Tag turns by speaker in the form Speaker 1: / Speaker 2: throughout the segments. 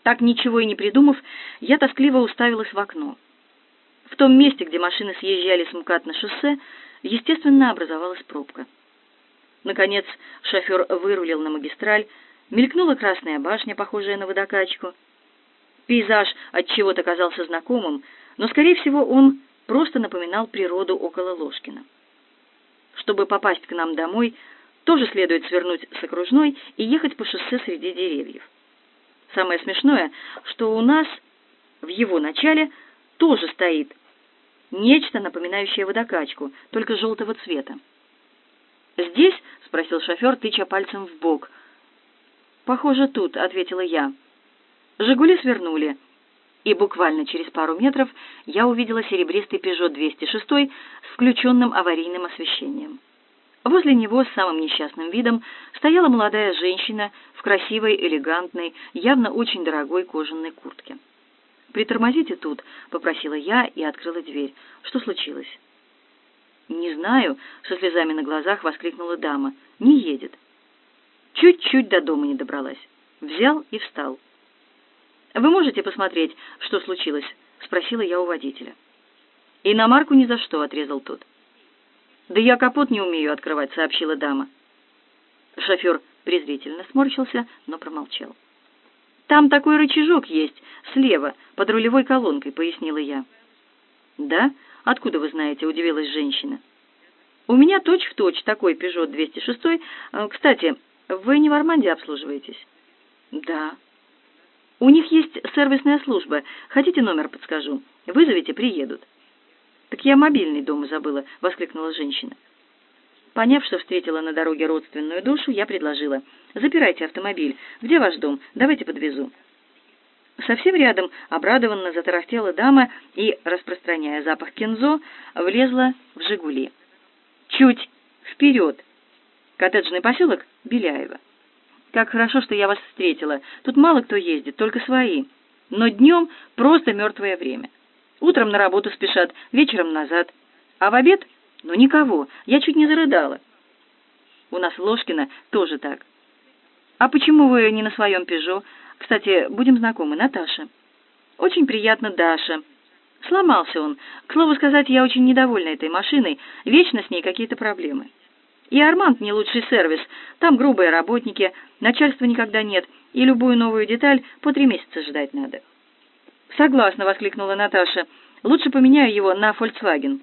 Speaker 1: Так ничего и не придумав, я тоскливо уставилась в окно. В том месте, где машины съезжали с МКАД на шоссе, естественно, образовалась пробка. Наконец, шофер вырулил на магистраль, мелькнула красная башня, похожая на водокачку. Пейзаж отчего-то казался знакомым, но, скорее всего, он просто напоминал природу около Ложкина. Чтобы попасть к нам домой, тоже следует свернуть с окружной и ехать по шоссе среди деревьев. Самое смешное, что у нас в его начале тоже стоит нечто, напоминающее водокачку, только желтого цвета. «Здесь?» — спросил шофер, тыча пальцем в бок. «Похоже, тут», — ответила я. «Жигули» свернули, и буквально через пару метров я увидела серебристый «Пежо 206» с включенным аварийным освещением. Возле него с самым несчастным видом стояла молодая женщина в красивой, элегантной, явно очень дорогой кожаной куртке. «Притормозите тут», — попросила я и открыла дверь. «Что случилось?» «Не знаю», — со слезами на глазах воскликнула дама. «Не едет». Чуть-чуть до дома не добралась. Взял и встал. «Вы можете посмотреть, что случилось?» — спросила я у водителя. «Иномарку ни за что», — отрезал тот. «Да я капот не умею открывать», — сообщила дама. Шофер презрительно сморщился, но промолчал. «Там такой рычажок есть, слева, под рулевой колонкой», — пояснила я. «Да? Откуда вы знаете?» — удивилась женщина. «У меня точь-в-точь такой «Пежо 206». Кстати, вы не в Арманде обслуживаетесь?» «Да». «У них есть сервисная служба. Хотите, номер подскажу? Вызовите, приедут». «Так я мобильный дома забыла», — воскликнула женщина. Поняв, что встретила на дороге родственную душу, я предложила: «Запирайте автомобиль. Где ваш дом? Давайте подвезу». Совсем рядом обрадованно затарахтела дама и, распространяя запах кензо, влезла в «Жигули». Чуть вперед. Коттеджный поселок Беляево. Как хорошо, что я вас встретила. Тут мало кто ездит, только свои. Но днем просто мертвое время. Утром на работу спешат, вечером назад. А в обед? Ну, никого. Я чуть не зарыдала. У нас в Ложкино тоже так. А почему вы не на своем «Пежо»? Кстати, будем знакомы, Наташа. Очень приятно, Даша. Сломался он. К слову сказать, я очень недовольна этой машиной. Вечно с ней какие-то проблемы. И Арманд не лучший сервис. Там грубые работники, начальства никогда нет, и любую новую деталь по 3 месяца ждать надо. «Согласна», — воскликнула Наташа. «Лучше поменяю его на Volkswagen».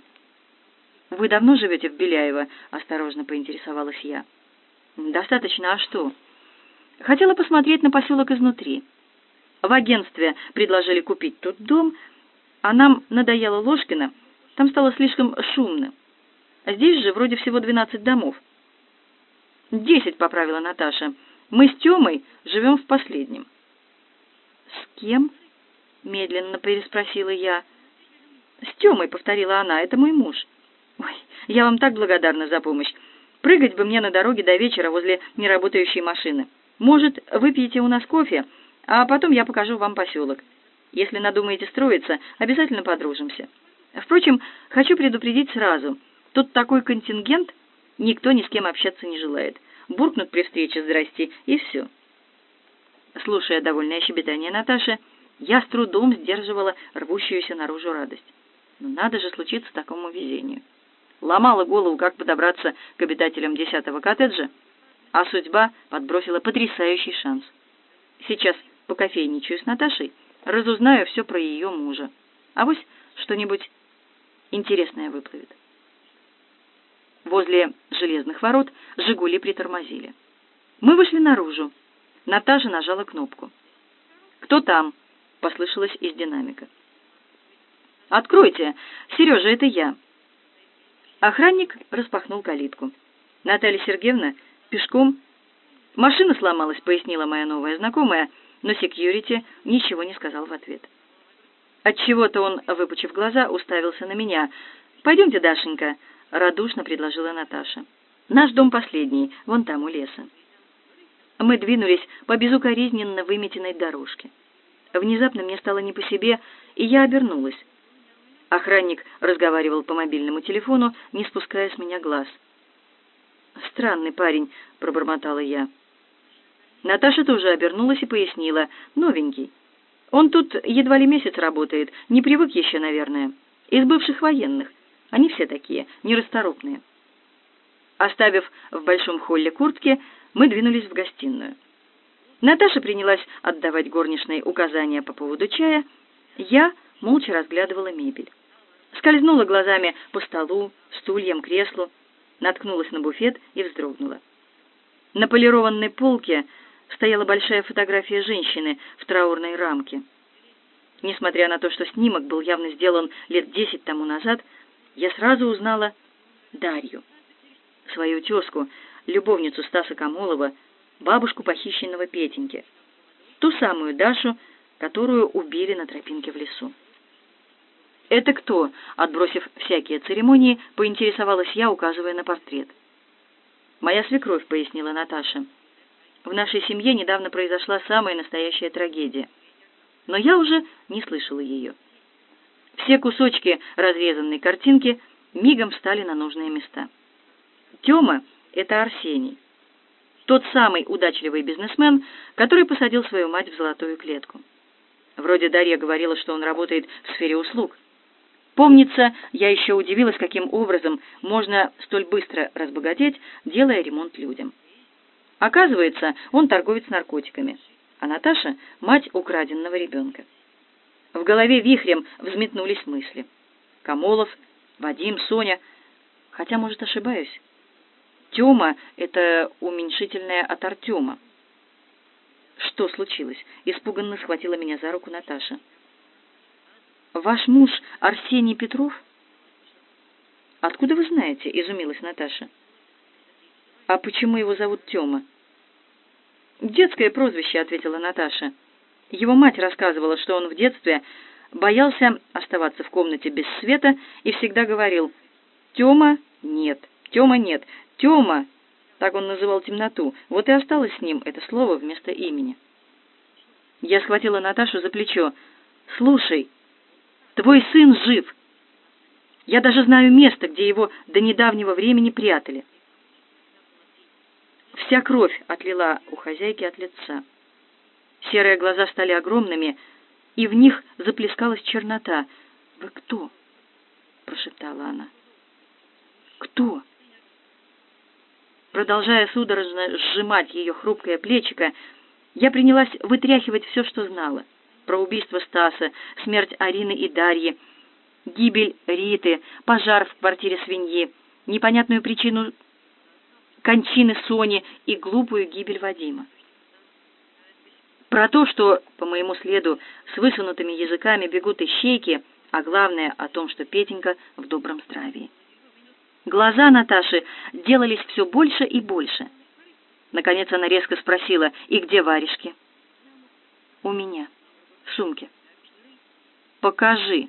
Speaker 1: «Вы давно живете в Беляево?» — осторожно поинтересовалась я. «Достаточно, а что?» «Хотела посмотреть на поселок изнутри. В агентстве предложили купить тут дом, а нам надоело Ложкино, там стало слишком шумно. А здесь же вроде всего 12 домов». «10», — поправила Наташа. «Мы с Тёмой живем в последнем». «С кем?» — медленно переспросила я. «С Тёмой», — повторила она, — «это мой муж». «Ой, я вам так благодарна за помощь. Прыгать бы мне на дороге до вечера возле неработающей машины. Может, выпьете у нас кофе, а потом я покажу вам поселок. Если надумаете строиться, обязательно подружимся. Впрочем, хочу предупредить сразу. Тут такой контингент, никто ни с кем общаться не желает. Буркнут при встрече «здрасте» и все». Слушая довольное щебетание Наташи, я с трудом сдерживала рвущуюся наружу радость. Но надо же случиться такому везению. Ломала голову, как подобраться к обитателям 10-го коттеджа, а судьба подбросила потрясающий шанс. Сейчас покофейничаю с Наташей, разузнаю все про ее мужа. Авось что-нибудь интересное выплывет. Возле железных ворот «Жигули» притормозили. Мы вышли наружу. Наташа нажала кнопку. «Кто там?» — послышалось из динамика. «Откройте! Сережа, это я!» Охранник распахнул калитку. «Наталья Сергеевна, пешком?» «Машина сломалась», — пояснила моя новая знакомая, но секьюрити ничего не сказал в ответ. Отчего-то он, выпучив глаза, уставился на меня. «Пойдемте, Дашенька», — радушно предложила Наташа. «Наш дом последний, вон там, у леса». Мы двинулись по безукоризненно выметенной дорожке. Внезапно мне стало не по себе, и я обернулась. Охранник разговаривал по мобильному телефону, не спуская с меня глаз. «Странный парень», — пробормотала я. Наташа тоже обернулась и пояснила: «Новенький. Он тут едва ли месяц работает, не привык еще, наверное. Из бывших военных. Они все такие, нерасторопные. Оставив в большом холле куртки, мы двинулись в гостиную. Наташа принялась отдавать горничной указания по поводу чая. Я молча разглядывала мебель. Скользнула глазами по столу, стульям, креслу, наткнулась на буфет и вздрогнула. На полированной полке стояла большая фотография женщины в траурной рамке. Несмотря на то, что снимок был явно сделан лет 10 тому назад, я сразу узнала Дарью, свою тезку, любовницу Стаса Камолова, бабушку похищенного Петеньки, ту самую Дашу, которую убили на тропинке в лесу. «Это кто?» — отбросив всякие церемонии, поинтересовалась я, указывая на портрет. «Моя свекровь», — пояснила Наташа. «В нашей семье недавно произошла самая настоящая трагедия, но я уже не слышала ее». Все кусочки разрезанной картинки мигом встали на нужные места. Тёма — это Арсений, тот самый удачливый бизнесмен, который посадил свою мать в золотую клетку. Вроде Дарья говорила, что он работает в сфере услуг. Помнится, я еще удивилась, каким образом можно столь быстро разбогатеть, делая ремонт людям. Оказывается, он торговец наркотиками, а Наташа — мать украденного ребенка. В голове вихрем взметнулись мысли. Камолов, Вадим, Соня. Хотя, может, ошибаюсь. Тёма — это уменьшительное от Артема. Что случилось? Испуганно схватила меня за руку Наташа. «Ваш муж Арсений Петров?» «Откуда вы знаете?» — изумилась Наташа. «А почему его зовут Тёма?» «Детское прозвище», — ответила Наташа. «Его мать рассказывала, что он в детстве боялся оставаться в комнате без света и всегда говорил: «Тёма, нет, Тёма, нет, Тёма!» Так он называл темноту. Вот и осталось с ним это слово вместо имени. Я схватила Наташу за плечо. «Слушай, твой сын жив. Я даже знаю место, где его до недавнего времени прятали». Вся кровь отлила у хозяйки от лица. Серые глаза стали огромными, и в них заплескалась чернота. «Вы кто?» — прошептала она. «Кто?» Продолжая судорожно сжимать ее хрупкое плечико, я принялась вытряхивать все, что знала. Про убийство Стаса, смерть Арины и Дарьи, гибель Риты, пожар в квартире свиньи, непонятную причину кончины Сони и глупую гибель Вадима. Про то, что по моему следу с высунутыми языками бегут ищейки, а главное о том, что Петенька в добром здравии. Глаза Наташи делались все больше и больше. Наконец она резко спросила: «И где варежки?» «У меня, в сумке». «Покажи».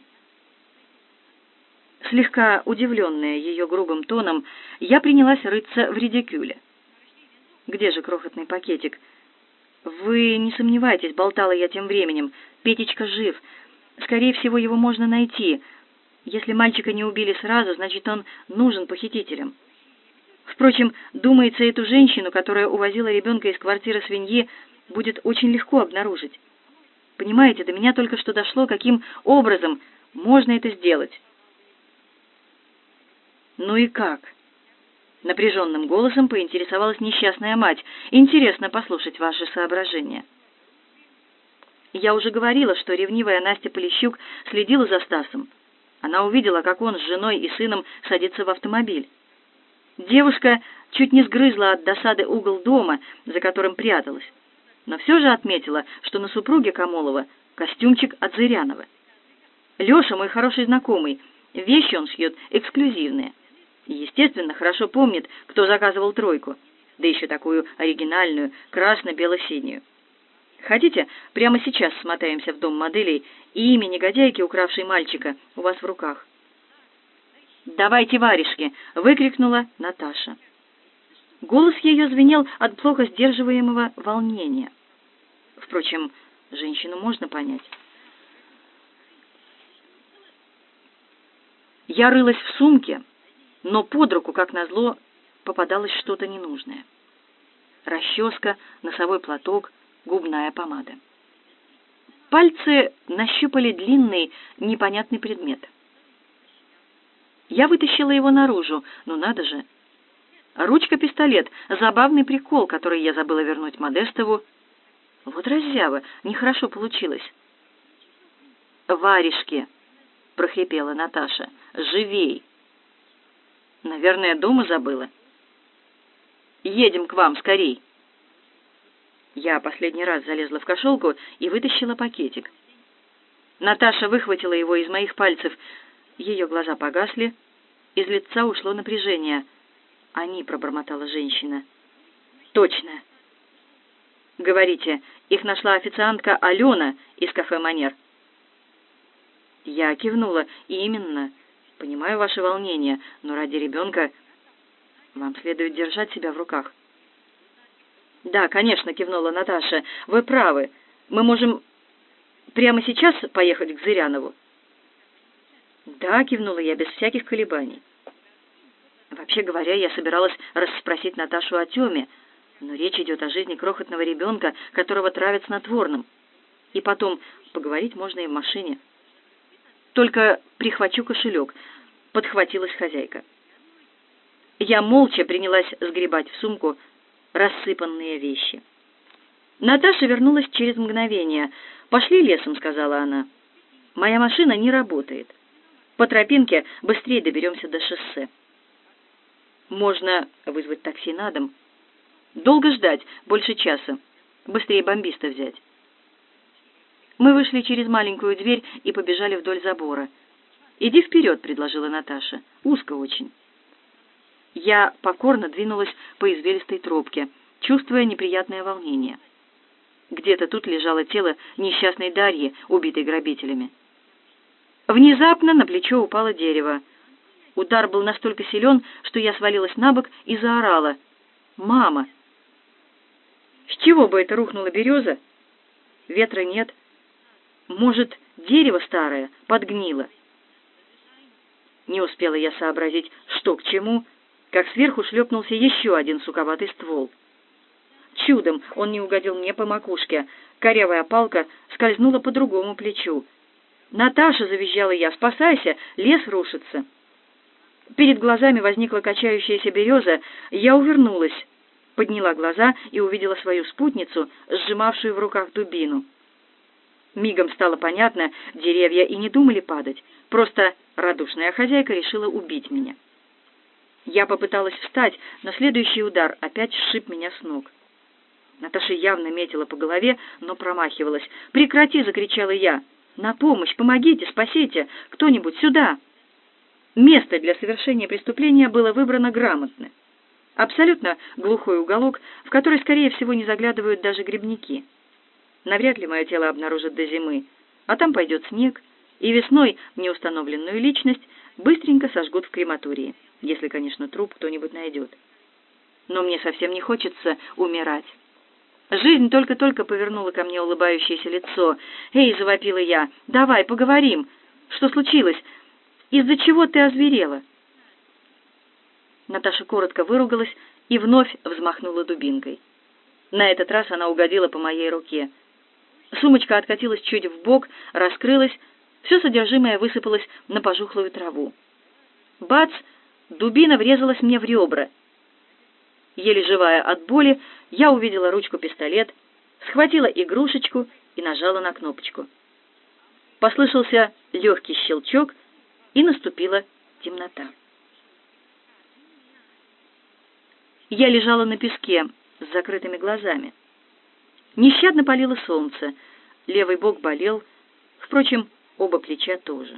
Speaker 1: Слегка удивленная ее грубым тоном, я принялась рыться в редикюле. «Где же крохотный пакетик?» «Вы не сомневайтесь», — болтала я тем временем, — «Петечка жив. Скорее всего, его можно найти. Если мальчика не убили сразу, значит, он нужен похитителям. Впрочем, думается, эту женщину, которая увозила ребенка из квартиры свиньи, будет очень легко обнаружить. Понимаете, до меня только что дошло, каким образом можно это сделать». «Ну и как?» — напряженным голосом поинтересовалась несчастная мать. «Интересно послушать ваши соображения». Я уже говорила, что ревнивая Настя Полищук следила за Стасом. Она увидела, как он с женой и сыном садится в автомобиль. Девушка чуть не сгрызла от досады угол дома, за которым пряталась, но все же отметила, что на супруге Камолова костюмчик от Зырянова. Леша мой хороший знакомый, вещи он шьет эксклюзивные. И, естественно, хорошо помнит, кто заказывал тройку, да еще такую оригинальную, красно-бело-синюю. Хотите, прямо сейчас смотаемся в дом моделей, и имя негодяйки, укравшей мальчика, у вас в руках?» «Давайте варежки!» — выкрикнула Наташа. Голос ее звенел от плохо сдерживаемого волнения. Впрочем, женщину можно понять. Я рылась в сумке, но под руку, как назло, попадалось что-то ненужное. Расческа, носовой платок, губная помада. Пальцы нащупали длинный, непонятный предмет. Я вытащила его наружу. Ну надо же. Ручка-пистолет. Забавный прикол, который я забыла вернуть Модестову. Вот раззява. Нехорошо получилось. «Варежки!» — прохрипела Наташа. «Живей!» «Наверное, дома забыла». «Едем к вам, скорей!» Я последний раз залезла в кошелку и вытащила пакетик. Наташа выхватила его из моих пальцев. Ее глаза погасли, из лица ушло напряжение. «Они», — пробормотала женщина. «Точно!» «Говорите, их нашла официантка Алена из кафе «Манер». Я кивнула. «Именно. Понимаю ваше волнение, но ради ребенка вам следует держать себя в руках». «Да, конечно», — кивнула Наташа. «Вы правы. Мы можем прямо сейчас поехать к Зырянову?» «Да», — кивнула я без всяких колебаний. Вообще говоря, я собиралась расспросить Наташу о Тёме, но речь идет о жизни крохотного ребенка, которого травят снотворным. И потом, поговорить можно и в машине. «Только прихвачу кошелек», — подхватилась хозяйка. Я молча принялась сгребать в сумку рассыпанные вещи. Наташа вернулась через мгновение. «Пошли лесом», — сказала она. «Моя машина не работает. По тропинке быстрее доберемся до шоссе». «Можно вызвать такси на дом». «Долго ждать, больше часа. Быстрее бомбиста взять». Мы вышли через маленькую дверь и побежали вдоль забора. «Иди вперед», — предложила Наташа. «Узко очень». Я покорно двинулась по извилистой тропке, чувствуя неприятное волнение. Где-то тут лежало тело несчастной Дарьи, убитой грабителями. Внезапно на плечо упало дерево. Удар был настолько силен, что я свалилась на бок и заорала: «Мама!» С чего бы это рухнула береза? Ветра нет. Может, дерево старое подгнило? Не успела я сообразить, что к чему, как сверху шлепнулся еще один суковатый ствол. Чудом он не угодил мне по макушке. Корявая палка скользнула по другому плечу. «Наташа!» — завизжала я. «Спасайся! Лес рушится!» Перед глазами возникла качающаяся береза. Я увернулась, подняла глаза и увидела свою спутницу, сжимавшую в руках дубину. Мигом стало понятно, деревья и не думали падать. Просто радушная хозяйка решила убить меня. Я попыталась встать, но следующий удар опять сшиб меня с ног. Наташа явно метила по голове, но промахивалась. «Прекрати!» — закричала я. «На помощь! Помогите! Спасите! Кто-нибудь сюда!» Место для совершения преступления было выбрано грамотно. Абсолютно глухой уголок, в который, скорее всего, не заглядывают даже грибники. Навряд ли мое тело обнаружат до зимы, а там пойдет снег, и весной неустановленную личность быстренько сожгут в крематории, если, конечно, труп кто-нибудь найдет. Но мне совсем не хочется умирать. Жизнь только-только повернула ко мне улыбающееся лицо. «Эй!» — завопила я. «Давай, поговорим! Что случилось? Из-за чего ты озверела?» Наташа коротко выругалась и вновь взмахнула дубинкой. На этот раз она угодила по моей руке. Сумочка откатилась чуть вбок, раскрылась, все содержимое высыпалось на пожухлую траву. Бац! Дубина врезалась мне в ребра. Еле живая от боли, я увидела ручку-пистолет, схватила игрушечку и нажала на кнопочку. Послышался легкий щелчок, и наступила темнота. Я лежала на песке с закрытыми глазами. Нещадно палило солнце, левый бок болел, впрочем, оба плеча тоже.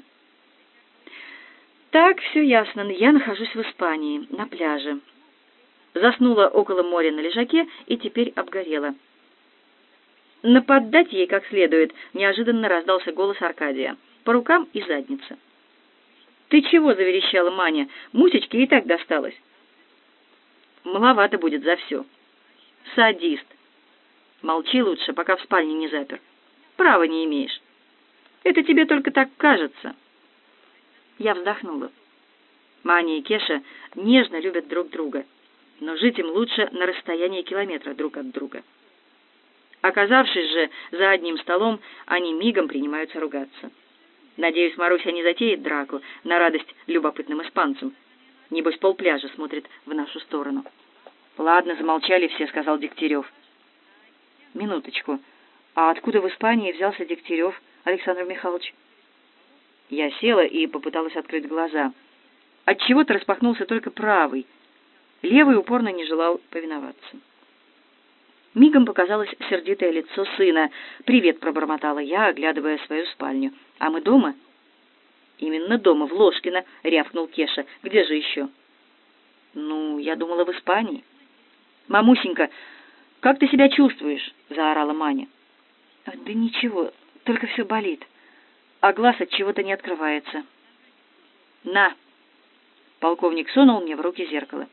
Speaker 1: Так, все ясно, я нахожусь в Испании, на пляже. Заснула около моря на лежаке и теперь обгорела. Наподдать ей как следует, неожиданно раздался голос Аркадия. По рукам и заднице. «Ты чего?» — заверещала Маня. «Мусечке и так досталось». «Маловато будет за все». «Садист». «Молчи лучше, пока в спальне не запер. Права не имеешь. Это тебе только так кажется». Я вздохнула. Маня и Кеша нежно любят друг друга, но жить им лучше на расстоянии километра друг от друга. Оказавшись же за одним столом, они мигом принимаются ругаться. Надеюсь, Маруся не затеет драку на радость любопытным испанцам. Небось, полпляжа смотрит в нашу сторону. «Ладно, замолчали все», — сказал Дегтярев. «Минуточку. А откуда в Испании взялся Дегтярев, Александр Михайлович?» Я села и попыталась открыть глаза. Отчего-то распахнулся только правый. Левый упорно не желал повиноваться. Мигом показалось сердитое лицо сына. «Привет», — пробормотала я, оглядывая свою спальню. «А мы дома?» «Именно дома, в Ложкино», — рявкнул Кеша. «Где же еще?» «Ну, я думала, в Испании». «Мамусенька, как ты себя чувствуешь?» — заорала Маня. «Да ничего, только все болит, а глаз от чего-то не открывается». «На!» — полковник сунул мне в руки зеркало.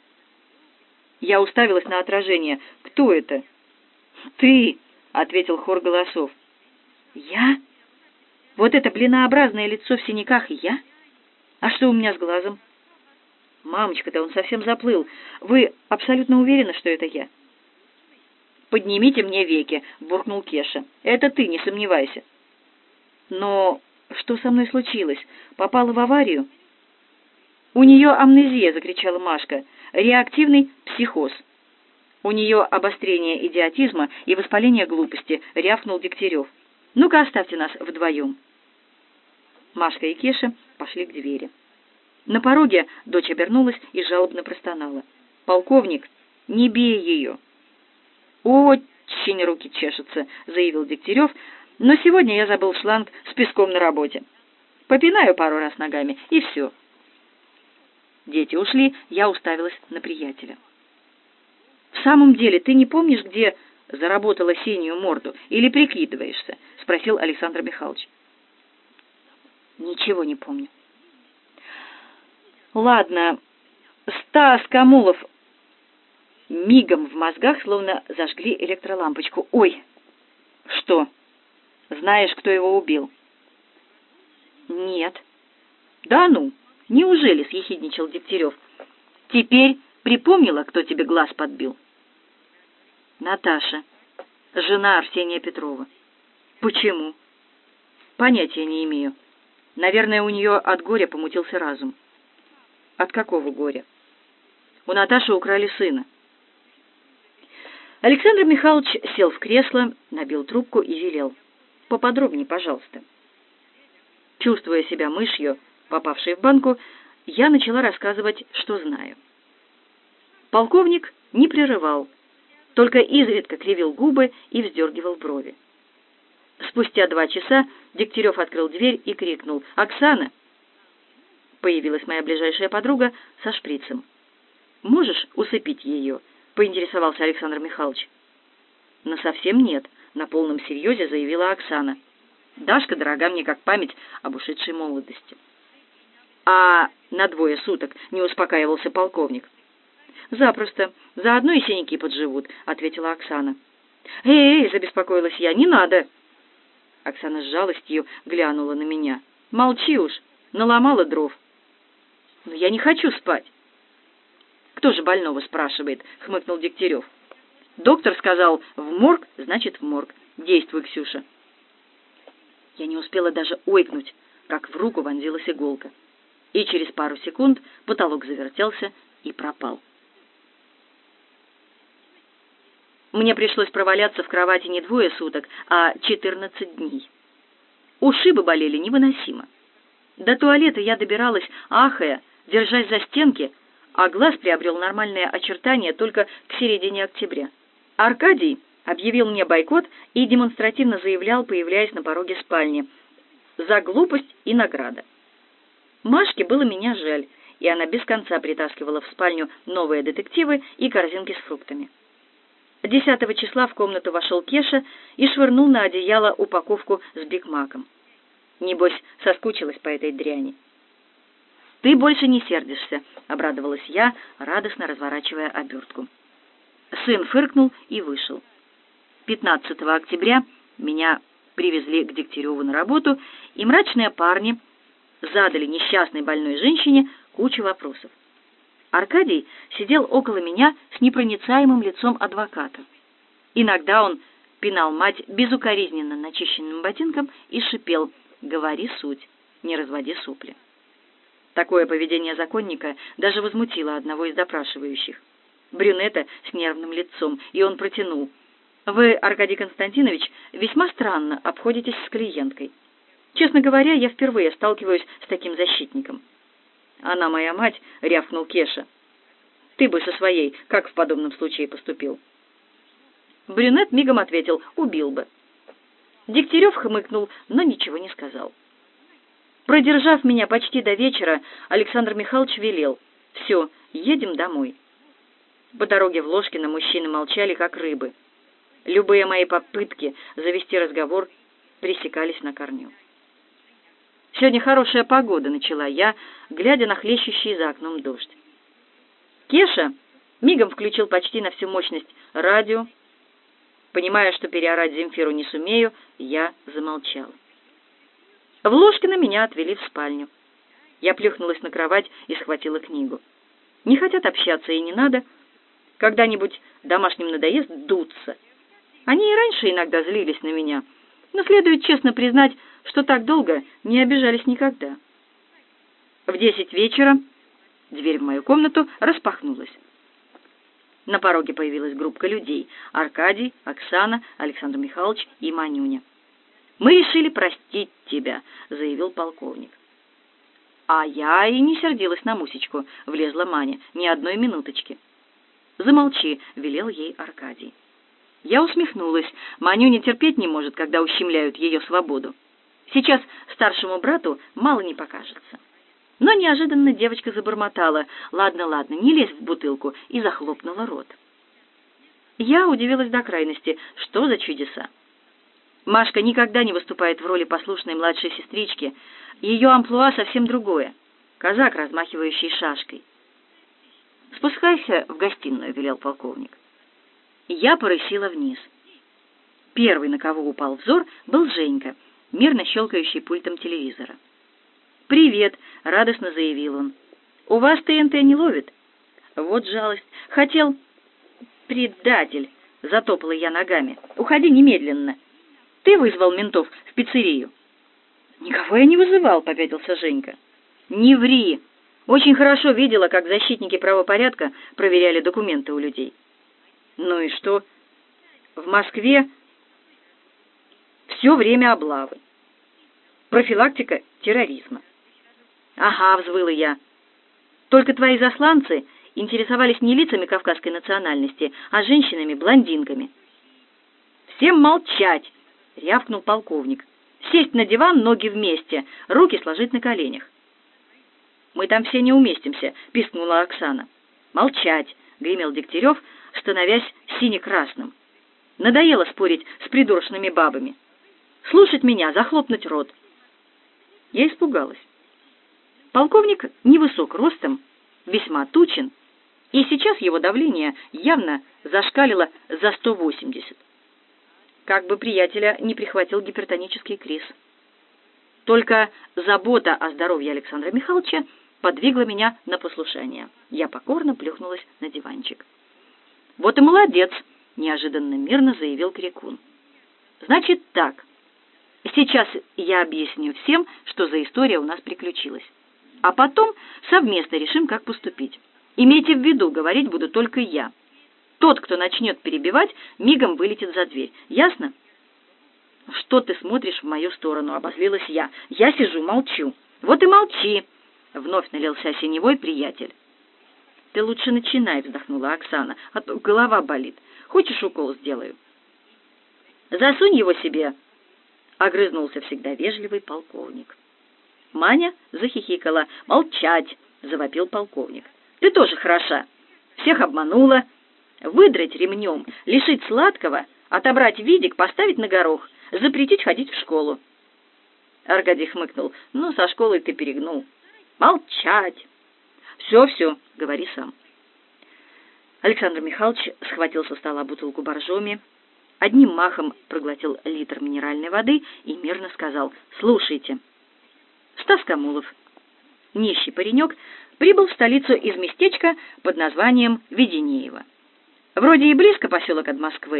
Speaker 1: Я уставилась на отражение. «Кто это?» «Ты!» — ответил хор голосов. «Я? Вот это блинообразное лицо в синяках я? А что у меня с глазом?» «Мамочка-то, он совсем заплыл. Вы абсолютно уверены, что это я?» «Поднимите мне веки», — буркнул Кеша. «Это ты, не сомневайся». «Но что со мной случилось? Попала в аварию?» «У нее амнезия», — закричала Машка. «Реактивный психоз». «У нее обострение идиотизма и воспаление глупости», — рявкнул Дегтярев. «Ну-ка, оставьте нас вдвоем». Машка и Кеша пошли к двери. На пороге дочь обернулась и жалобно простонала. «Полковник, не бей ее». «Очень руки чешутся», — заявил Дегтярев, «но сегодня я забыл шланг с песком на работе. Попинаю пару раз ногами, и все». Дети ушли, я уставилась на приятеля. «В самом деле, ты не помнишь, где заработала синюю морду, или прикидываешься?» — спросил Александр Михайлович. «Ничего не помню». «Ладно, Стас Камулов». Мигом в мозгах словно зажгли электролампочку. «Ой!» «Что? Знаешь, кто его убил?» «Нет». «Да ну! Неужели?» — съехидничал Дегтярев. «Теперь припомнила, кто тебе глаз подбил?» «Наташа, жена Арсения Петрова». «Почему?» «Понятия не имею. Наверное, у нее от горя помутился разум». «От какого горя?» «У Наташи украли сына». Александр Михайлович сел в кресло, набил трубку и велел: «Поподробнее, пожалуйста». Чувствуя себя мышью, попавшей в банку, я начала рассказывать, что знаю. Полковник не прерывал, только изредка кривил губы и вздергивал брови. Спустя 2 часа Дегтярев открыл дверь и крикнул: «Оксана!» Появилась моя ближайшая подруга со шприцем. «Можешь усыпить ее?» — поинтересовался Александр Михайлович. «Насовсем нет», — на полном серьезе заявила Оксана. «Дашка дорога мне как память об ушедшей молодости». «А на 2 суток не успокаивался полковник?» «Запросто. Заодно и синяки подживут», — ответила Оксана. «Эй, забеспокоилась я, не надо!» Оксана с жалостью глянула на меня. «Молчи уж, наломала дров». «Но я не хочу спать». «Кто же больного спрашивает?» — хмыкнул Дегтярев. «Доктор сказал, в морг, значит, в морг. Действуй, Ксюша». Я не успела даже ойкнуть, как в руку вонзилась иголка. И через пару секунд потолок завертелся и пропал. Мне пришлось проваляться в кровати не 2 суток, а 14 дней. Ушибы болели невыносимо. До туалета я добиралась, ахая, держась за стенки, а глаз приобрел нормальные очертания только к середине октября. Аркадий объявил мне бойкот и демонстративно заявлял, появляясь на пороге спальни: «За глупость и награда». Машке было меня жаль, и она без конца притаскивала в спальню новые детективы и корзинки с фруктами. 10 числа в комнату вошел Кеша и швырнул на одеяло упаковку с бигмаком. Небось, соскучилась по этой дряни. «Ты больше не сердишься», — обрадовалась я, радостно разворачивая обертку. Сын фыркнул и вышел. 15 октября меня привезли к Дегтяреву на работу, и мрачные парни задали несчастной больной женщине кучу вопросов. Аркадий сидел около меня с непроницаемым лицом адвоката. Иногда он пинал мать безукоризненно начищенным ботинком и шипел: «Говори суть, не разводи сопли». Такое поведение законника даже возмутило одного из допрашивающих, брюнета с нервным лицом, и он протянул: «Вы, Аркадий Константинович, весьма странно обходитесь с клиенткой. Честно говоря, я впервые сталкиваюсь с таким защитником». «Она моя мать», — рявкнул Кеша. «Ты бы со своей как в подобном случае поступил?» Брюнет мигом ответил: «Убил бы». Дегтярев хмыкнул, но ничего не сказал. Продержав меня почти до вечера, Александр Михайлович велел: «Все, едем домой». По дороге в Ложкино мужчины молчали, как рыбы. Любые мои попытки завести разговор пресекались на корню. «Сегодня хорошая погода», — начала я, глядя на хлещущий за окном дождь. Кеша мигом включил почти на всю мощность радио. Понимая, что переорать Земфиру не сумею, я замолчала. В Ложкино меня отвели в спальню. Я плюхнулась на кровать и схватила книгу. Не хотят общаться и не надо. Когда-нибудь домашним надоест дуться. Они и раньше иногда злились на меня, но следует честно признать, что так долго не обижались никогда. В 10 вечера дверь в мою комнату распахнулась. На пороге появилась группка людей: Аркадий, Оксана, Александр Михайлович и Манюня. «Мы решили простить тебя», — заявил полковник. «А я и не сердилась на Мусечку», — влезла Маня, — «ни одной минуточки». «Замолчи», — велел ей Аркадий. Я усмехнулась. Манюня терпеть не может, когда ущемляют ее свободу. Сейчас старшему брату мало не покажется. Но неожиданно девочка забормотала: «Ладно, ладно, не лезь в бутылку», и захлопнула рот. Я удивилась до крайности. Что за чудеса? Машка никогда не выступает в роли послушной младшей сестрички. Ее амплуа совсем другое. Казак, размахивающий шашкой. «Спускайся в гостиную», — велел полковник. Я порысила вниз. Первый, на кого упал взор, был Женька, мирно щелкающий пультом телевизора. «Привет», — радостно заявил он. «У вас ТНТ не ловит?» Вот жалость. Хотел... «Предатель», — затопала я ногами. «Уходи немедленно. Ты вызвал ментов в пиццерию». «Никого я не вызывал», — попятился Женька. «Не ври. Очень хорошо видела, как защитники правопорядка проверяли документы у людей». «Ну и что? В Москве все время облавы. Профилактика терроризма». «Ага», — взвыла я. «Только твои засланцы интересовались не лицами кавказской национальности, а женщинами-блондинками». «Всем молчать!» — рявкнул полковник. «Сесть на диван, ноги вместе, руки сложить на коленях». «Мы там все не уместимся», — пискнула Оксана. «Молчать!» — гремел Дегтярев, становясь сине-красным. «Надоело спорить с придурочными бабами. Слушать меня, захлопнуть рот». Я испугалась. Полковник невысок ростом, весьма тучен, и сейчас его давление явно зашкалило за 180. Как бы приятеля не прихватил гипертонический криз. Только забота о здоровье Александра Михайловича подвигла меня на послушание. Я покорно плюхнулась на диванчик. «Вот и молодец», — неожиданно мирно заявил Крикун. «Значит так. Сейчас я объясню всем, что за история у нас приключилась. А потом совместно решим, как поступить. Имейте в виду, говорить буду только я. Тот, кто начнет перебивать, мигом вылетит за дверь. Ясно?» «Что ты смотришь в мою сторону?» — обозлилась я. «Я сижу, молчу». «Вот и молчи!» — вновь налился синевой приятель. «Ты лучше начинай», — вздохнула Оксана, — «а то голова болит. Хочешь, укол сделаю?» «Засунь его себе», — огрызнулся всегда вежливый полковник. Маня захихикала. «Молчать!» — завопил полковник. «Ты тоже хороша. Всех обманула. Выдрать ремнем, лишить сладкого, отобрать видик, поставить на горох, запретить ходить в школу». Аркадий хмыкнул. «Ну, со школой ты перегнул». «Молчать!» «Все, говори сам». Александр Михайлович схватил со стола бутылку боржоми, одним махом проглотил литр минеральной воды и мирно сказал: «Слушайте. Стас Камулов, нищий паренек, прибыл в столицу из местечка под названием Веденеево. Вроде и близко поселок от Москвы,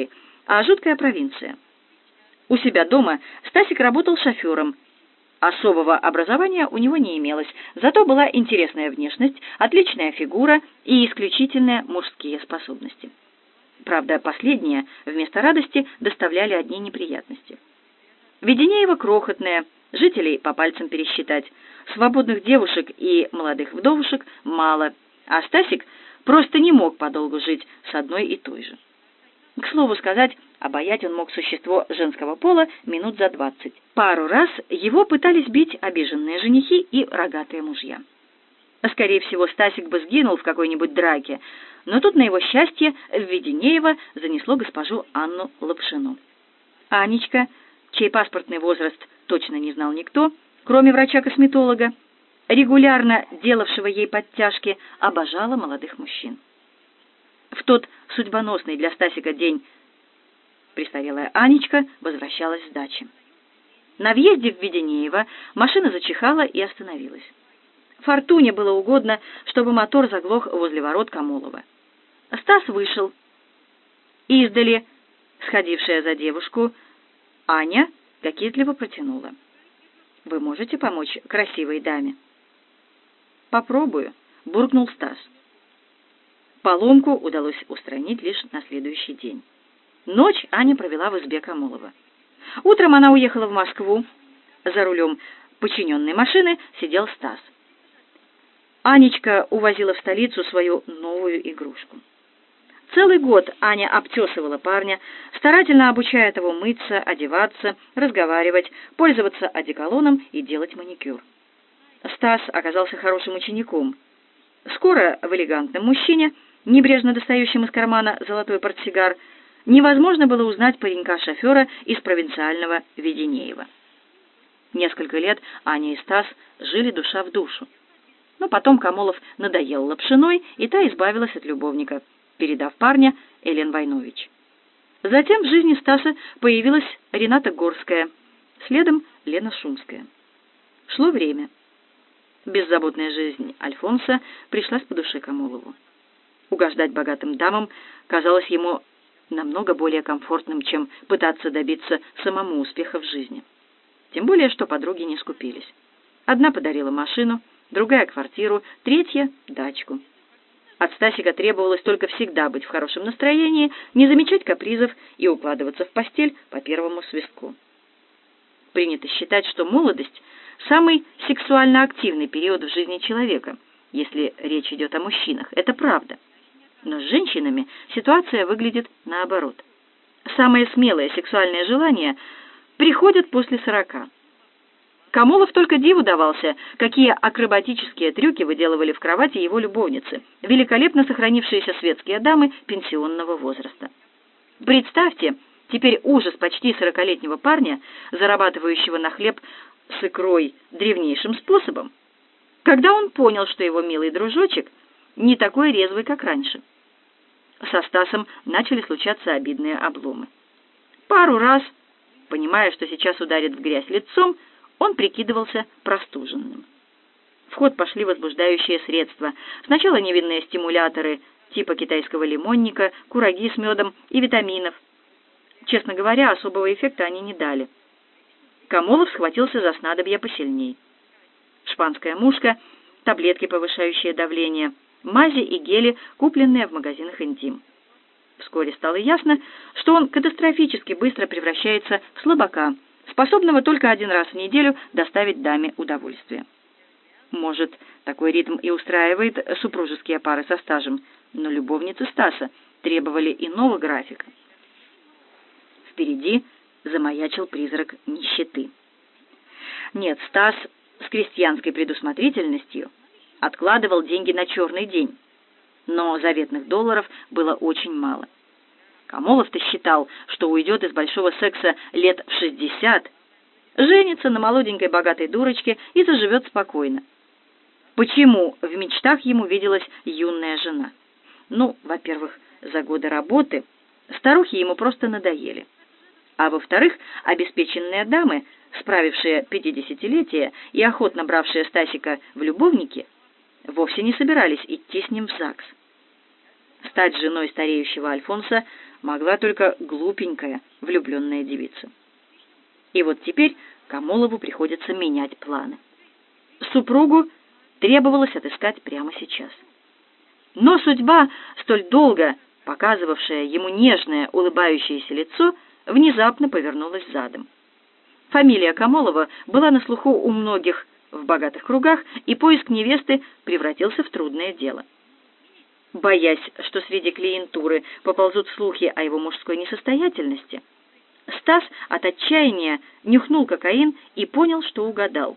Speaker 1: а жуткая провинция. У себя дома Стасик работал шофером. Особого образования у него не имелось, зато была интересная внешность, отличная фигура и исключительные мужские способности. Правда, последние вместо радости доставляли одни неприятности. Веденеево крохотное, жителей по пальцам пересчитать, свободных девушек и молодых вдовушек мало, а Стасик просто не мог подолгу жить с одной и той же. К слову сказать, обаять он мог существо женского пола минут за 20. Пару раз его пытались бить обиженные женихи и рогатые мужья. Скорее всего, Стасик бы сгинул в какой-нибудь драке, но тут, на его счастье, в Веденеево занесло госпожу Анну Лапшину. Анечка, чей паспортный возраст точно не знал никто, кроме врача-косметолога, регулярно делавшего ей подтяжки, обожала молодых мужчин. В тот судьбоносный для Стасика день престарелая Анечка возвращалась с дачи. На въезде в Веденеево машина зачихала и остановилась. Фортуне было угодно, чтобы мотор заглох возле ворот Камолова. Стас вышел. Издали, сходившая за девушку, Аня кокетливо протянула: «Вы можете помочь красивой даме?» «Попробую», — буркнул Стас. Поломку удалось устранить лишь на следующий день. Ночь Аня провела в избе Камолова. Утром она уехала в Москву. За рулем подчиненной машины сидел Стас. Анечка увозила в столицу свою новую игрушку. Целый год Аня обтесывала парня, старательно обучая его мыться, одеваться, разговаривать, пользоваться одеколоном и делать маникюр. Стас оказался хорошим учеником. Скоро в элегантном мужчине, небрежно достающем из кармана золотой портсигар, невозможно было узнать паренька-шофера из провинциального Веденеева. Несколько лет Аня и Стас жили душа в душу. Но потом Камолов надоел Лапшиной, и та избавилась от любовника, передав парня Элен Войнович. Затем в жизни Стаса появилась Рената Горская, следом Лена Шумская. Шло время. Беззаботная жизнь Альфонса пришлась по душе Камолову. Угождать богатым дамам казалось ему намного более комфортным, чем пытаться добиться самому успеха в жизни. Тем более, что подруги не скупились. Одна подарила машину, другая — квартиру, третья — дачку. От Стасика требовалось только всегда быть в хорошем настроении, не замечать капризов и укладываться в постель по первому свистку. Принято считать, что молодость — самый сексуально активный период в жизни человека, если речь идет о мужчинах. Это правда. Но с женщинами ситуация выглядит наоборот. Самые смелые сексуальные желания приходят после 40. Камолов только диву давался, какие акробатические трюки выделывали в кровати его любовницы, великолепно сохранившиеся светские дамы пенсионного возраста. Представьте теперь ужас почти 40-летнего парня, зарабатывающего на хлеб с икрой древнейшим способом, когда он понял, что его милый дружочек не такой резвый, как раньше. Со Стасом начали случаться обидные обломы. Пару раз, понимая, что сейчас ударит в грязь лицом, он прикидывался простуженным. В ход пошли возбуждающие средства. Сначала невинные стимуляторы типа китайского лимонника, кураги с медом и витаминов. Честно говоря, особого эффекта они не дали. Камолов схватился за снадобья посильней. Шпанская мушка, таблетки, повышающие давление, мази и гели, купленные в магазинах «Интим». Вскоре стало ясно, что он катастрофически быстро превращается в слабака, способного только один раз в неделю доставить даме удовольствие. Может, такой ритм и устраивает супружеские пары со стажем, но любовницы Стаса требовали иного графика. Впереди замаячил призрак нищеты. Нет, Стас с крестьянской предусмотрительностью откладывал деньги на черный день, но заветных долларов было очень мало. Камолов-то считал, что уйдет из большого секса лет в 60, женится на молоденькой богатой дурочке и заживет спокойно. Почему в мечтах ему виделась юная жена? Ну, во-первых, за годы работы старухи ему просто надоели. А во-вторых, обеспеченные дамы, справившие 50-летие и охотно бравшие Стасика в любовники, вовсе не собирались идти с ним в ЗАГС. Стать женой стареющего Альфонса могла только глупенькая влюбленная девица. И вот теперь Камолову приходится менять планы. Супругу требовалось отыскать прямо сейчас. Но судьба, столь долго показывавшая ему нежное, улыбающееся лицо, внезапно повернулась задом. Фамилия Камолова была на слуху у многих в богатых кругах, и поиск невесты превратился в трудное дело. Боясь, что среди клиентуры поползут слухи о его мужской несостоятельности, Стас от отчаяния нюхнул кокаин и понял, что угадал.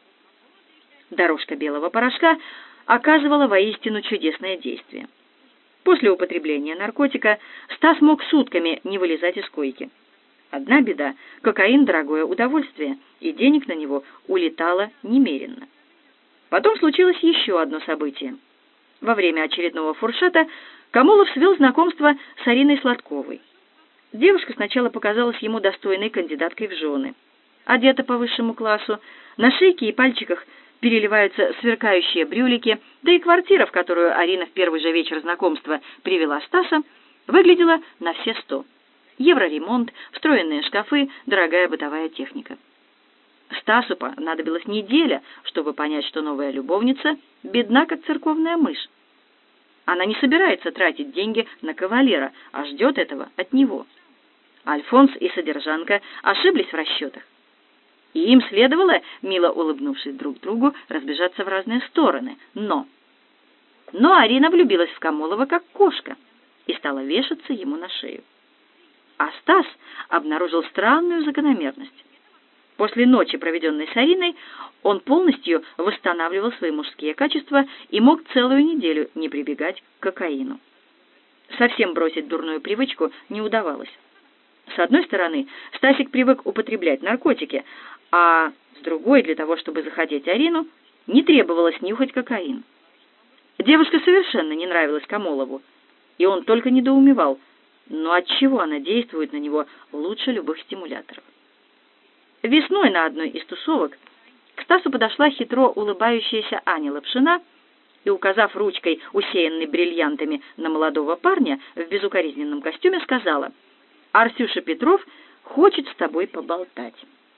Speaker 1: Дорожка белого порошка оказывала воистину чудесное действие. После употребления наркотика Стас мог сутками не вылезать из койки. Одна беда — кокаин — дорогое удовольствие, и денег на него улетало немерено. Потом случилось еще одно событие. Во время очередного фуршета Камолов свел знакомство с Ариной Сладковой. Девушка сначала показалась ему достойной кандидаткой в жены. Одета по высшему классу, на шейке и пальчиках переливаются сверкающие брюлики, да и квартира, в которую Арина в первый же вечер знакомства привела Стаса, выглядела на все 100. Евроремонт, встроенные шкафы, дорогая бытовая техника. Стасу понадобилась неделя, чтобы понять, что новая любовница бедна, как церковная мышь. Она не собирается тратить деньги на кавалера, а ждет этого от него. Альфонс и содержанка ошиблись в расчетах. И им следовало, мило улыбнувшись друг другу, разбежаться в разные стороны. Но Арина влюбилась в Камолова как кошка и стала вешаться ему на шею. А Стас обнаружил странную закономерность. После ночи, проведенной с Ариной, он полностью восстанавливал свои мужские качества и мог целую неделю не прибегать к кокаину. Совсем бросить дурную привычку не удавалось. С одной стороны, Стасик привык употреблять наркотики, а с другой, для того, чтобы захотеть Арину, не требовалось нюхать кокаин. Девушка совершенно не нравилась Камолову, и он только недоумевал, но отчего она действует на него лучше любых стимуляторов. Весной на одной из тусовок к Стасу подошла хитро улыбающаяся Аня Лапшина и, указав ручкой, усеянной бриллиантами, на молодого парня в безукоризненном костюме, сказала: «Арсюша Петров хочет с тобой поболтать».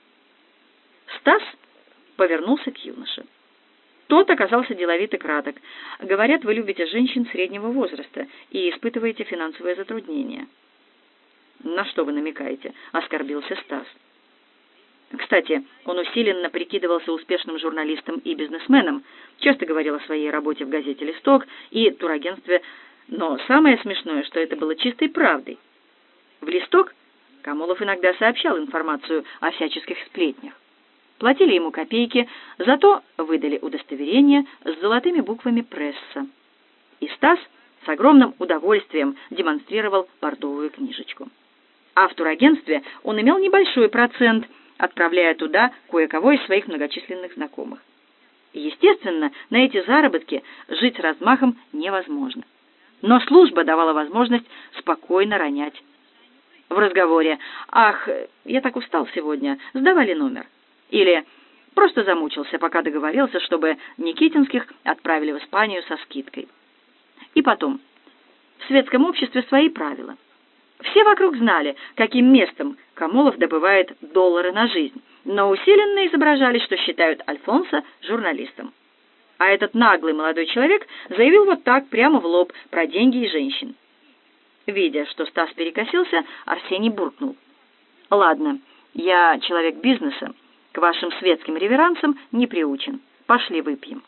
Speaker 1: Стас повернулся к юноше. Тот оказался деловит и краток. «Говорят, вы любите женщин среднего возраста и испытываете финансовые затруднения». «На что вы намекаете?» — оскорбился Стас. Кстати, он усиленно прикидывался успешным журналистом и бизнесменом, часто говорил о своей работе в газете «Листок» и турагентстве, но самое смешное, что это было чистой правдой. В «Листок» Камолов иногда сообщал информацию о всяческих сплетнях. Платили ему копейки, зато выдали удостоверение с золотыми буквами «Пресса». И Стас с огромным удовольствием демонстрировал бордовую книжечку. А в турагентстве он имел небольшой процент, отправляя туда кое-кого из своих многочисленных знакомых. Естественно, на эти заработки жить с размахом невозможно. Но служба давала возможность спокойно ронять. В разговоре: «Ах, я так устал сегодня, сдавали номер». Или «Просто замучился, пока договорился, чтобы Никитинских отправили в Испанию со скидкой». И потом, в светском обществе свои правила. Все вокруг знали, каким местом Камолов добывает доллары на жизнь, но усиленно изображали, что считают Альфонса журналистом. А этот наглый молодой человек заявил вот так, прямо в лоб, про деньги и женщин. Видя, что Стас перекосился, Арсений буркнул: «Ладно, я человек бизнеса, к вашим светским реверансам не приучен. Пошли выпьем».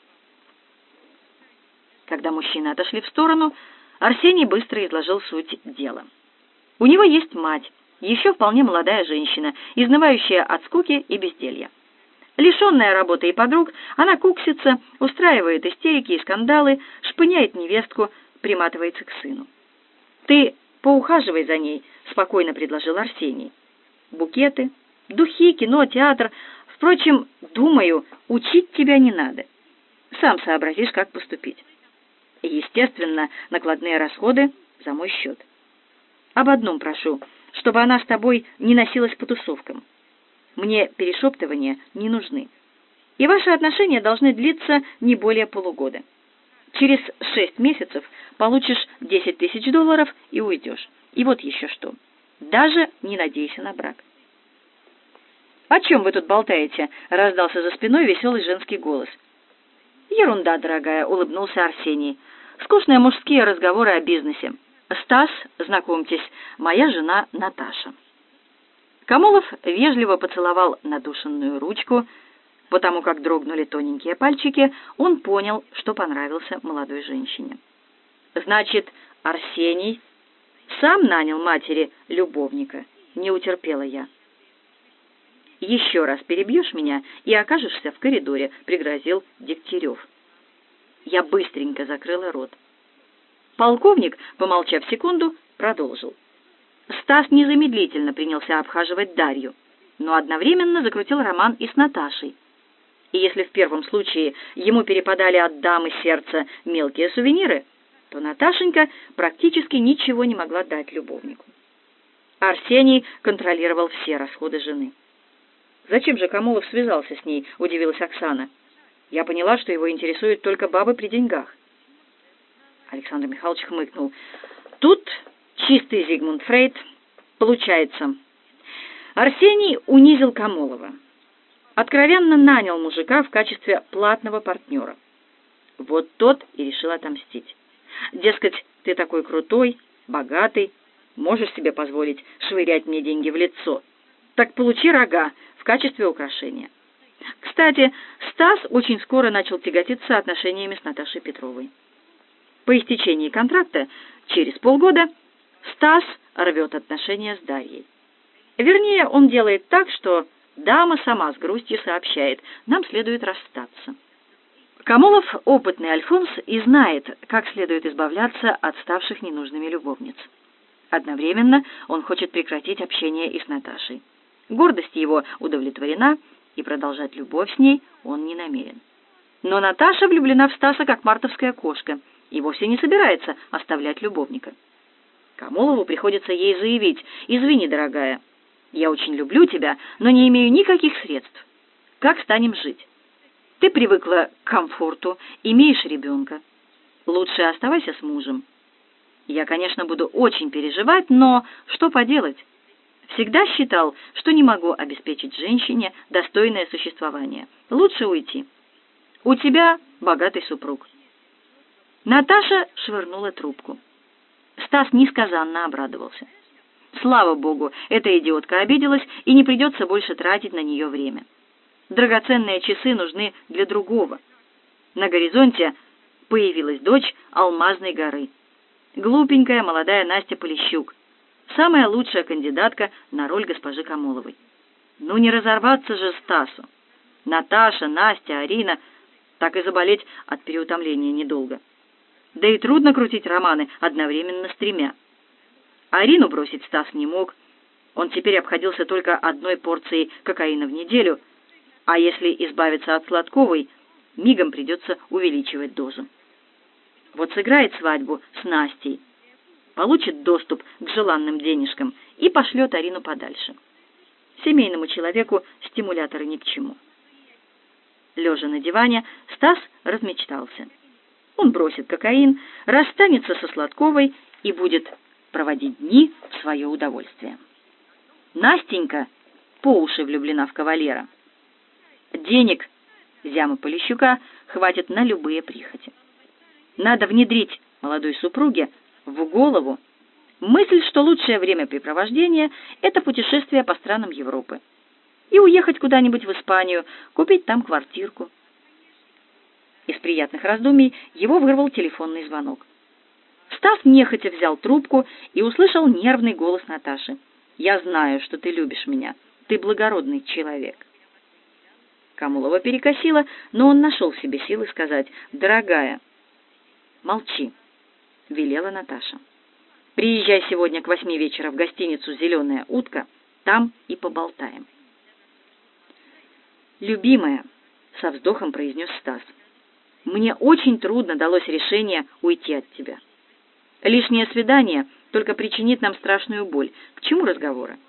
Speaker 1: Когда мужчины отошли в сторону, Арсений быстро изложил суть дела. У него есть мать, еще вполне молодая женщина, изнывающая от скуки и безделья. Лишенная работы и подруг, она куксится, устраивает истерики и скандалы, шпыняет невестку, приматывается к сыну. «Ты поухаживай за ней», — спокойно предложил Арсений. «Букеты, духи, кино, театр. Впрочем, думаю, учить тебя не надо. Сам сообразишь, как поступить. Естественно, накладные расходы за мой счет. Об одном прошу, чтобы она с тобой не носилась по тусовкам. Мне перешептывания не нужны. И ваши отношения должны длиться не более полугода. Через 6 месяцев получишь $10 000 и уйдешь. И вот еще что. Даже не надейся на брак. «О чем вы тут болтаете?» — раздался за спиной веселый женский голос. «Ерунда, дорогая», — улыбнулся Арсений. «Скучные мужские разговоры о бизнесе. Стас, знакомьтесь, моя жена Наташа». Камолов вежливо поцеловал надушенную ручку. Потому как дрогнули тоненькие пальчики, он понял, что понравился молодой женщине. «Значит, Арсений сам нанял матери любовника?» — не утерпела я. «Еще раз перебьешь меня и окажешься в коридоре», — пригрозил Дегтярев. Я быстренько закрыла рот. Полковник, помолчав секунду, продолжил. Стас незамедлительно принялся обхаживать Дарью, но одновременно закрутил роман и с Наташей. И если в первом случае ему перепадали от дамы сердца мелкие сувениры, то Наташенька практически ничего не могла дать любовнику. Арсений контролировал все расходы жены. «Зачем же Камолов связался с ней?» — удивилась Оксана. «Я поняла, что его интересуют только бабы при деньгах». Александр Михайлович хмыкнул. «Тут чистый Зигмунд Фрейд. Получается, Арсений унизил Камолова. Откровенно нанял мужика в качестве платного партнера. Вот тот и решил отомстить. Дескать, ты такой крутой, богатый, можешь себе позволить швырять мне деньги в лицо. Так получи рога в качестве украшения». Кстати, Стас очень скоро начал тяготиться отношениями с Наташей Петровой. По истечении контракта, через полгода, Стас рвет отношения с Дарьей. Вернее, он делает так, что дама сама с грустью сообщает: нам следует расстаться. Камолов — опытный альфонс и знает, как следует избавляться от ставших ненужными любовниц. Одновременно он хочет прекратить общение и с Наташей. Гордость его удовлетворена, и продолжать любовь с ней он не намерен. Но Наташа влюблена в Стаса, как мартовская кошка, и вовсе не собирается оставлять любовника. Камолову приходится ей заявить: «Извини, дорогая, я очень люблю тебя, но не имею никаких средств. Как станем жить? Ты привыкла к комфорту, имеешь ребенка. Лучше оставайся с мужем. Я, конечно, буду очень переживать, но что поделать? Всегда считал, что не могу обеспечить женщине достойное существование. Лучше уйти. У тебя богатый супруг». Наташа швырнула трубку. Стас несказанно обрадовался. Слава богу, эта идиотка обиделась, и не придется больше тратить на нее время. Драгоценные часы нужны для другого. На горизонте появилась дочь Алмазной горы. Глупенькая молодая Настя Полищук. Самая лучшая кандидатка на роль госпожи Камоловой. Ну не разорваться же Стасу. Наташа, Настя, Арина. Так и заболеть от переутомления недолго. Да и трудно крутить романы одновременно с тремя. Арину бросить Стас не мог. Он теперь обходился только одной порцией кокаина в неделю, а если избавиться от Сладковой, мигом придется увеличивать дозу. Вот сыграет свадьбу с Настей, получит доступ к желанным денежкам и пошлет Арину подальше. Семейному человеку стимуляторы ни к чему. Лежа на диване, Стас размечтался. Он бросит кокаин, расстанется со Сладковой и будет проводить дни в свое удовольствие. Настенька по уши влюблена в кавалера. Денег зямы Полищука хватит на любые прихоти. Надо внедрить молодой супруге в голову мысль, что лучшее времяпрепровождение — это путешествие по странам Европы. И уехать куда-нибудь в Испанию, купить там квартирку. Из приятных раздумий его вырвал телефонный звонок. Стас нехотя взял трубку и услышал нервный голос Наташи. «Я знаю, что ты любишь меня. Ты благородный человек». Камолова перекосила, но он нашел в себе силы сказать: «Дорогая». «Молчи», — велела Наташа. «Приезжай сегодня к 8 вечера в гостиницу «Зеленая утка», там и поболтаем». «Любимая», — со вздохом произнес Стас, — «мне очень трудно далось решение уйти от тебя. Лишнее свидание только причинит нам страшную боль. К чему разговоры?»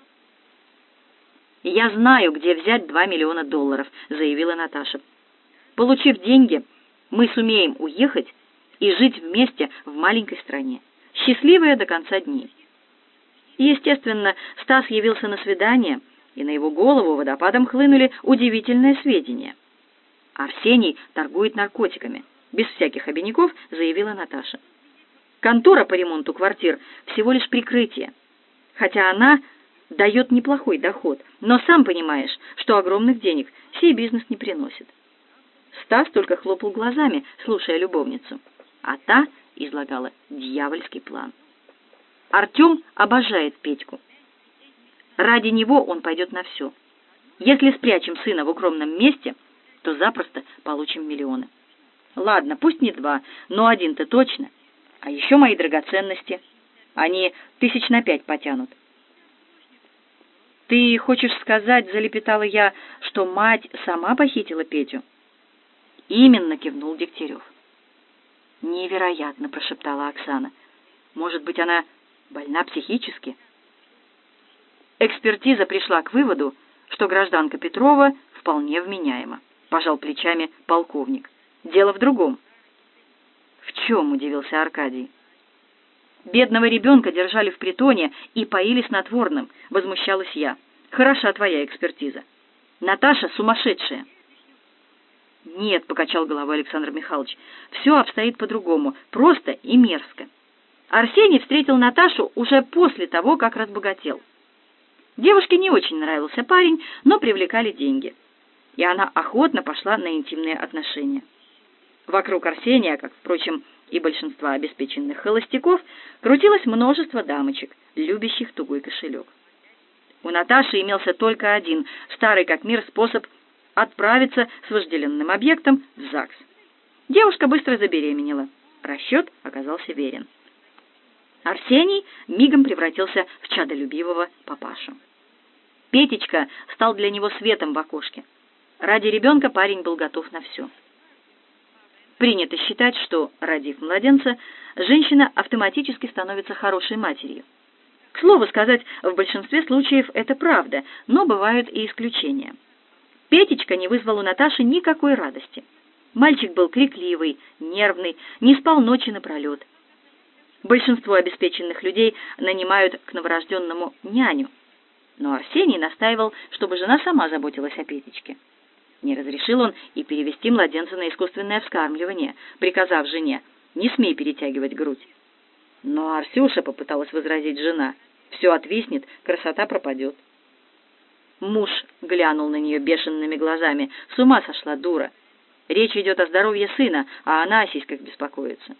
Speaker 1: «Я знаю, где взять $2 миллиона», — заявила Наташа. «Получив деньги, мы сумеем уехать и жить вместе в маленькой стране, счастливые до конца дней. Естественно, Стас явился на свидание, и на его голову водопадом хлынули удивительные сведения. Арсений торгует наркотиками, без всяких обиняков, заявила Наташа. Контора по ремонту квартир всего лишь прикрытие, хотя она дает неплохой доход, но сам понимаешь, что огромных денег сей бизнес не приносит. Стас только хлопал глазами, слушая любовницу, а та излагала дьявольский план. Артем обожает Петьку. Ради него он пойдет на все. Если спрячем сына в укромном месте, то запросто получим миллионы. Ладно, пусть не 2, но 1-то точно. А еще мои драгоценности. Они 5 на 5 потянут. «Ты хочешь сказать, — залепетала я, — что мать сама похитила Петю?» «Именно», — кивнул Дегтярев. «Невероятно», — прошептала Оксана. «Может быть, она больна психически?» Экспертиза пришла к выводу, что гражданка Петрова вполне вменяема, пожал плечами полковник. Дело в другом. «В чем?» — удивился Аркадий. «Бедного ребенка держали в притоне и поили снотворным», — возмущалась я. «Хороша твоя экспертиза. Наташа сумасшедшая». «Нет», — покачал головой Александр Михайлович, — «все обстоит по-другому, просто и мерзко. Арсений встретил Наташу уже после того, как разбогател. Девушке не очень нравился парень, но привлекали деньги, и она охотно пошла на интимные отношения. Вокруг Арсения, как, впрочем, и большинства обеспеченных холостяков, крутилось множество дамочек, любящих тугой кошелек. У Наташи имелся только один, старый как мир, способ отправиться с вожделенным объектом в ЗАГС. Девушка быстро забеременела. Расчет оказался верен. Арсений мигом превратился в чадолюбивого папашу. Петечка стал для него светом в окошке. Ради ребенка парень был готов на все. Принято считать, что, родив младенца, женщина автоматически становится хорошей матерью. К слову сказать, в большинстве случаев это правда, но бывают и исключения. Петечка не вызвал у Наташи никакой радости. Мальчик был крикливый, нервный, не спал ночи напролет. Большинство обеспеченных людей нанимают к новорожденному няню, но Арсений настаивал, чтобы жена сама заботилась о Петечке. Не разрешил он и перевести младенца на искусственное вскармливание, приказав жене: «Не смей перетягивать грудь». Но Арсюша, попыталась возразить жена, «все отвиснет, красота пропадет». Муж глянул на нее бешеными глазами. «С ума сошла, дура! Речь идет о здоровье сына, а она о сиськах беспокоится».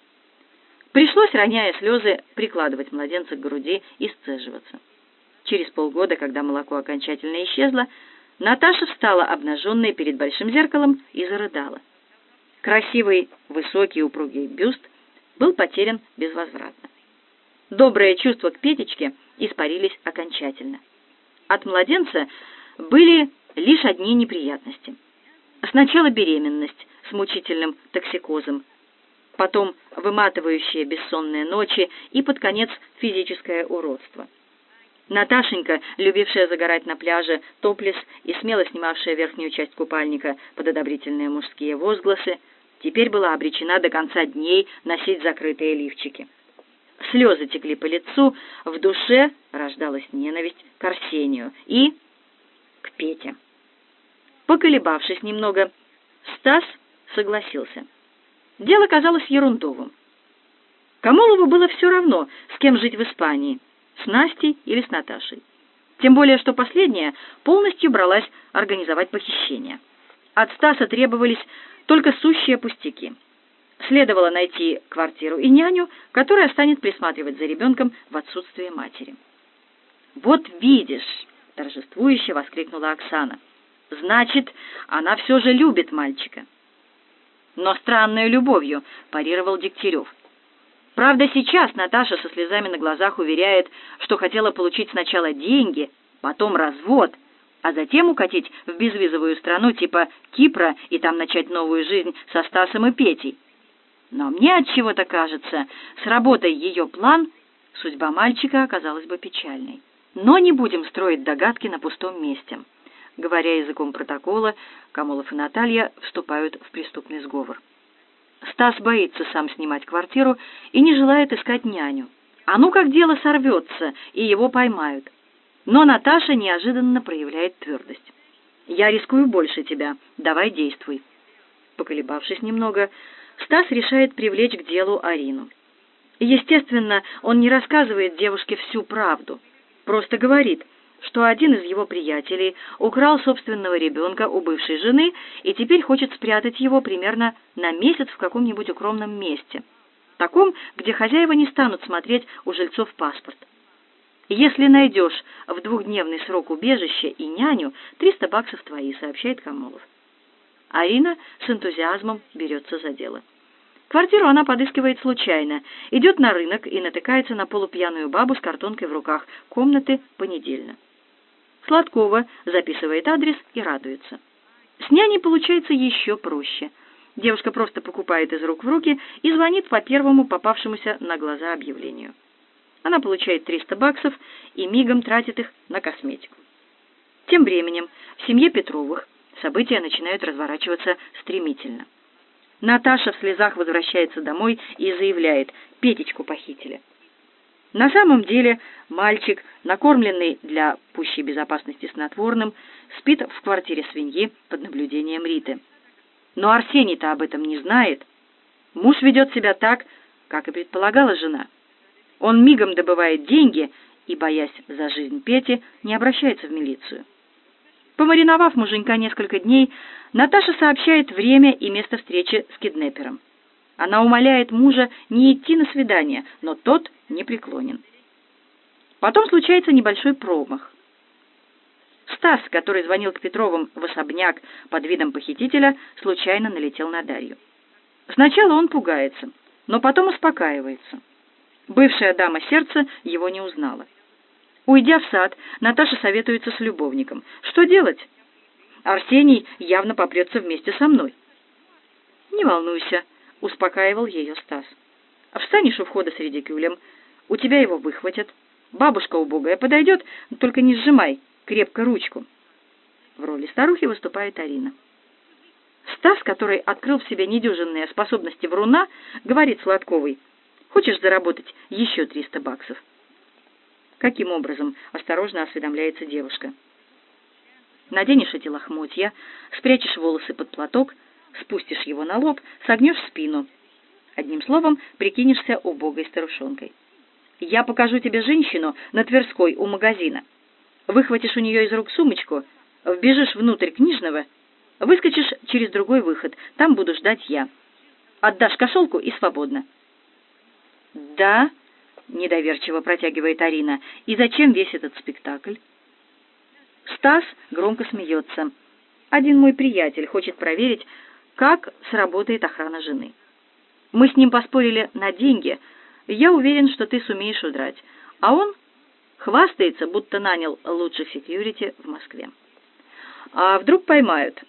Speaker 1: Пришлось, роняя слезы, прикладывать младенца к груди и сцеживаться. Через полгода, когда молоко окончательно исчезло, Наташа встала обнаженной перед большим зеркалом и зарыдала. Красивый, высокий, упругий бюст был потерян безвозвратно. Добрые чувства к Петечке испарились окончательно. От младенца были лишь одни неприятности. Сначала беременность с мучительным токсикозом, потом выматывающие бессонные ночи и под конец физическое уродство. Наташенька, любившая загорать на пляже топлес и смело снимавшая верхнюю часть купальника под одобрительные мужские возгласы, теперь была обречена до конца дней носить закрытые лифчики. Слезы текли по лицу, в душе рождалась ненависть к Арсению и к Пете. Поколебавшись немного, Стас согласился. Дело казалось ерундовым. Камолову было все равно, с кем жить в Испании, с Настей или с Наташей. Тем более, что последняя полностью бралась организовать похищение. От Стаса требовались только сущие пустяки. Следовало найти квартиру и няню, которая станет присматривать за ребенком в отсутствие матери. «Вот видишь!» — торжествующе воскликнула Оксана. «Значит, она все же любит мальчика». «Но странной любовью», — парировал Дегтярев. «Правда, сейчас Наташа со слезами на глазах уверяет, что хотела получить сначала деньги, потом развод, а затем укатить в безвизовую страну типа Кипра и там начать новую жизнь со Стасом и Петей. Но мне отчего-то кажется, сработай ее план, судьба мальчика оказалась бы печальной. Но не будем строить догадки на пустом месте». Говоря языком протокола, Камолов и Наталья вступают в преступный сговор. Стас боится сам снимать квартиру и не желает искать няню, А ну как дело сорвется, и его поймают. Но Наташа неожиданно проявляет твердость. «Я рискую больше тебя. Давай действуй». Поколебавшись немного, Стас решает привлечь к делу Арину. Естественно, он не рассказывает девушке всю правду. Просто говорит, что один из его приятелей украл собственного ребенка у бывшей жены и теперь хочет спрятать его примерно на месяц в каком-нибудь укромном месте. Таком, где хозяева не станут смотреть у жильцов паспорт. «Если найдешь в 2-дневный срок убежище и няню, 300 баксов твои», — сообщает Камолов. Арина с энтузиазмом берется за дело. Квартиру она подыскивает случайно, идет на рынок и натыкается на полупьяную бабу с картонкой в руках. Комнаты понедельно. Сладкова записывает адрес и радуется. С няней получается еще проще. Девушка просто покупает из рук в руки и звонит по первому попавшемуся на глаза объявлению. Она получает 300 баксов и мигом тратит их на косметику. Тем временем в семье Петровых события начинают разворачиваться стремительно. Наташа в слезах возвращается домой и заявляет: Петечку похитили. На самом деле мальчик, накормленный для пущей безопасности снотворным, спит в квартире свиньи под наблюдением Риты. Но Арсений-то об этом не знает. Муж ведет себя так, как и предполагала жена. Он мигом добывает деньги и, боясь за жизнь Пети, не обращается в милицию. Помариновав муженька несколько дней, Наташа сообщает время и место встречи с киднепером. Она умоляет мужа не идти на свидание, но тот не преклонен. Потом случается небольшой промах. Стас, который звонил к Петровым в особняк под видом похитителя, случайно налетел на Дарью. Сначала он пугается, но потом успокаивается. Бывшая дама сердца его не узнала. Уйдя в сад, Наташа советуется с любовником. Что делать? Арсений явно попрется вместе со мной. «Не волнуйся», — успокаивал ее Стас. «Встанешь у входа с редикюлем, у тебя его выхватят. Бабушка убогая подойдет, только не сжимай крепко ручку». В роли старухи выступает Арина. Стас, который открыл в себе недюжинные способности вруна, говорит Сладковой: «Хочешь заработать еще 300 баксов?» «Каким образом?» — осторожно осведомляется девушка. «Наденешь эти лохмотья, спрячешь волосы под платок, спустишь его на лоб, согнешь спину. Одним словом, прикинешься убогой старушонкой. Я покажу тебе женщину на Тверской у магазина. Выхватишь у нее из рук сумочку, вбежишь внутрь книжного, выскочишь через другой выход, там буду ждать я. Отдашь кошелку и свободно». «Да?» — недоверчиво протягивает Арина. «И зачем весь этот спектакль?» Стас громко смеется. «Один мой приятель хочет проверить, как сработает охрана жены. Мы с ним поспорили на деньги. Я уверен, что ты сумеешь удрать. А он хвастается, будто нанял лучших секьюрити в Москве. А вдруг поймают?»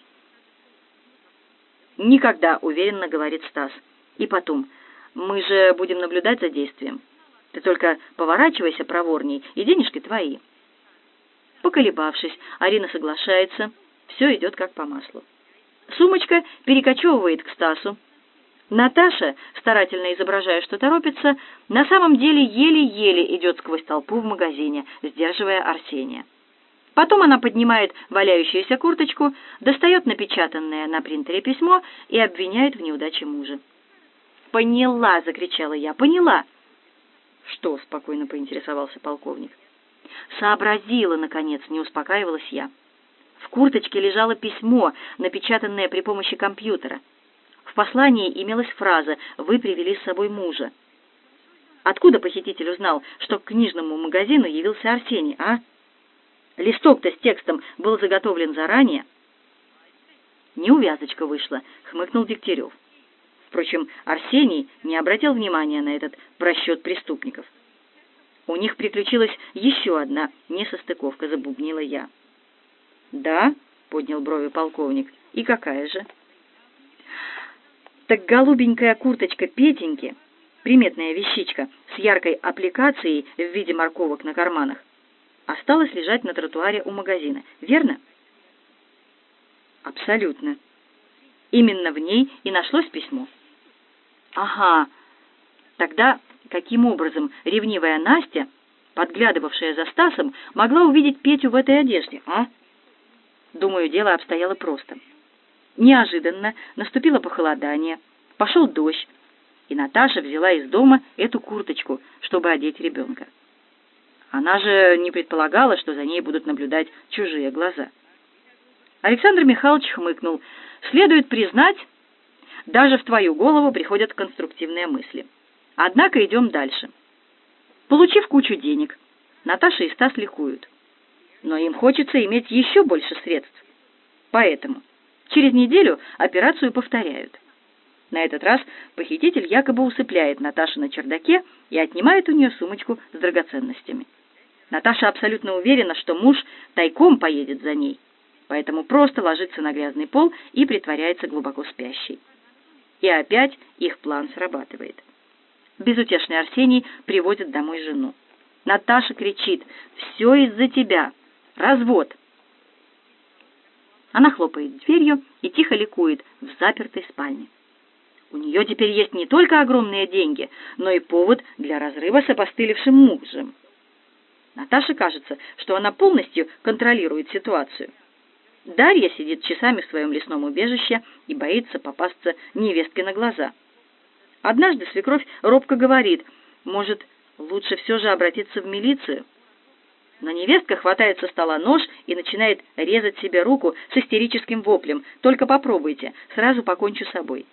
Speaker 1: «Никогда», — уверенно говорит Стас. «И потом, мы же будем наблюдать за действием. Ты только поворачивайся проворней, и денежки твои». Поколебавшись, Арина соглашается. Все идет как по маслу. Сумочка перекочевывает к Стасу. Наташа, старательно изображая, что торопится, на самом деле еле-еле идет сквозь толпу в магазине, сдерживая Арсения. Потом она поднимает валяющуюся курточку, достает напечатанное на принтере письмо и обвиняет в неудаче мужа. «Поняла!» — закричала я. «Поняла!» «Что?» — спокойно поинтересовался полковник. «Сообразила, наконец», — не успокаивалась я. В курточке лежало письмо, напечатанное при помощи компьютера. В послании имелась фраза: «Вы привели с собой мужа». Откуда похититель узнал, что к книжному магазину явился Арсений, а? Листок-то с текстом был заготовлен заранее. «Неувязочка вышла», — хмыкнул Дегтярев. Впрочем, Арсений не обратил внимания на этот просчет преступников. «У них приключилась еще одна несостыковка», — забубнила я. «Да?» — поднял брови полковник. «И какая же?» «Так голубенькая курточка Петеньки, приметная вещичка с яркой аппликацией в виде морковок на карманах, осталась лежать на тротуаре у магазина, верно?» «Абсолютно. Именно в ней и нашлось письмо». «Ага, тогда Каким образом ревнивая Настя, подглядывавшая за Стасом, могла увидеть Петю в этой одежде, а? Думаю, дело обстояло просто. Неожиданно наступило похолодание, пошел дождь, и Наташа взяла из дома эту курточку, чтобы одеть ребенка. Она же не предполагала, что за ней будут наблюдать чужие глаза. Александр Михайлович хмыкнул. Следует признать, даже в твою голову приходят конструктивные мысли. Однако идем дальше. Получив кучу денег, Наташа и Стас ликуют. Но им хочется иметь еще больше средств. Поэтому через неделю операцию повторяют. На этот раз похититель якобы усыпляет Наташу на чердаке и отнимает у нее сумочку с драгоценностями. Наташа абсолютно уверена, что муж тайком поедет за ней, поэтому просто ложится на грязный пол и притворяется глубоко спящей. И опять их план срабатывает. Безутешный Арсений приводит домой жену. Наташа кричит: «Все из-за тебя! Развод!» Она хлопает дверью и тихо ликует в запертой спальне. У нее теперь есть не только огромные деньги, но и повод для разрыва с опостылевшим мужем. Наташе кажется, что она полностью контролирует ситуацию. Дарья сидит часами в своем лесном убежище и боится попасться невестке на глаза. Однажды свекровь робко говорит: «Может, лучше все же обратиться в милицию?» Но невестка хватает со стола нож и начинает резать себе руку с истерическим воплем: «Только попробуйте, сразу покончу с собой».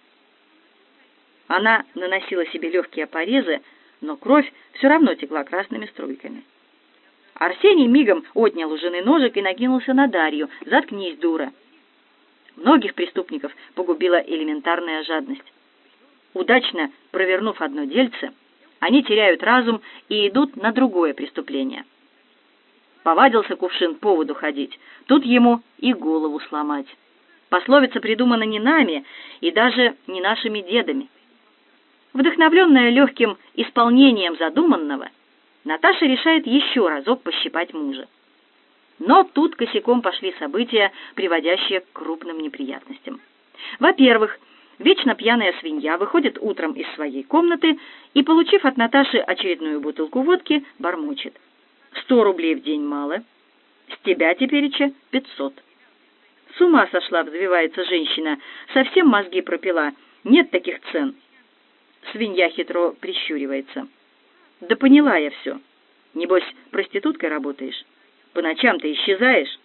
Speaker 1: Она наносила себе легкие порезы, но кровь все равно текла красными струйками. Арсений мигом отнял у жены ножик и накинулся на Дарью: «Заткнись, дура!» Многих преступников погубила элементарная жадность. Удачно провернув одно дельце, они теряют разум и идут на другое преступление. Повадился кувшин по воду ходить, тут ему и голову сломать. Пословица придумана не нами и даже не нашими дедами. Вдохновленная легким исполнением задуманного, Наташа решает еще разок пощипать мужа. Но тут косяком пошли события, приводящие к крупным неприятностям. Во-первых, вечно пьяная свинья выходит утром из своей комнаты и, получив от Наташи очередную бутылку водки, бормочет: «100 рублей в день мало, с тебя тепереча 500. С ума сошла, взвивается женщина, совсем мозги пропила, нет таких цен. Свинья хитро прищуривается: «Да поняла я все. Небось, проституткой работаешь? По ночам ты исчезаешь?»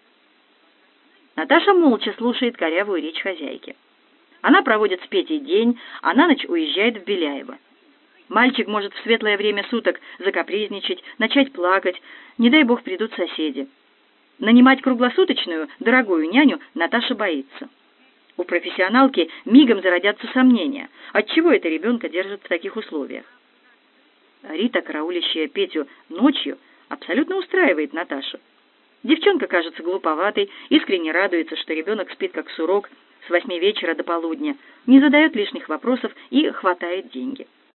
Speaker 1: Наташа молча слушает корявую речь хозяйки. Она проводит с Петей день, а на ночь уезжает в Беляево. Мальчик может в светлое время суток закапризничать, начать плакать, не дай бог придут соседи. Нанимать круглосуточную, дорогую няню Наташа боится. У профессионалки мигом зародятся сомнения, отчего это ребенка держат в таких условиях. Рита, караулящая Петю ночью, абсолютно устраивает Наташу. Девчонка кажется глуповатой, искренне радуется, что ребенок спит как сурок с 8 вечера до полудня, не задает лишних вопросов и хватает деньги.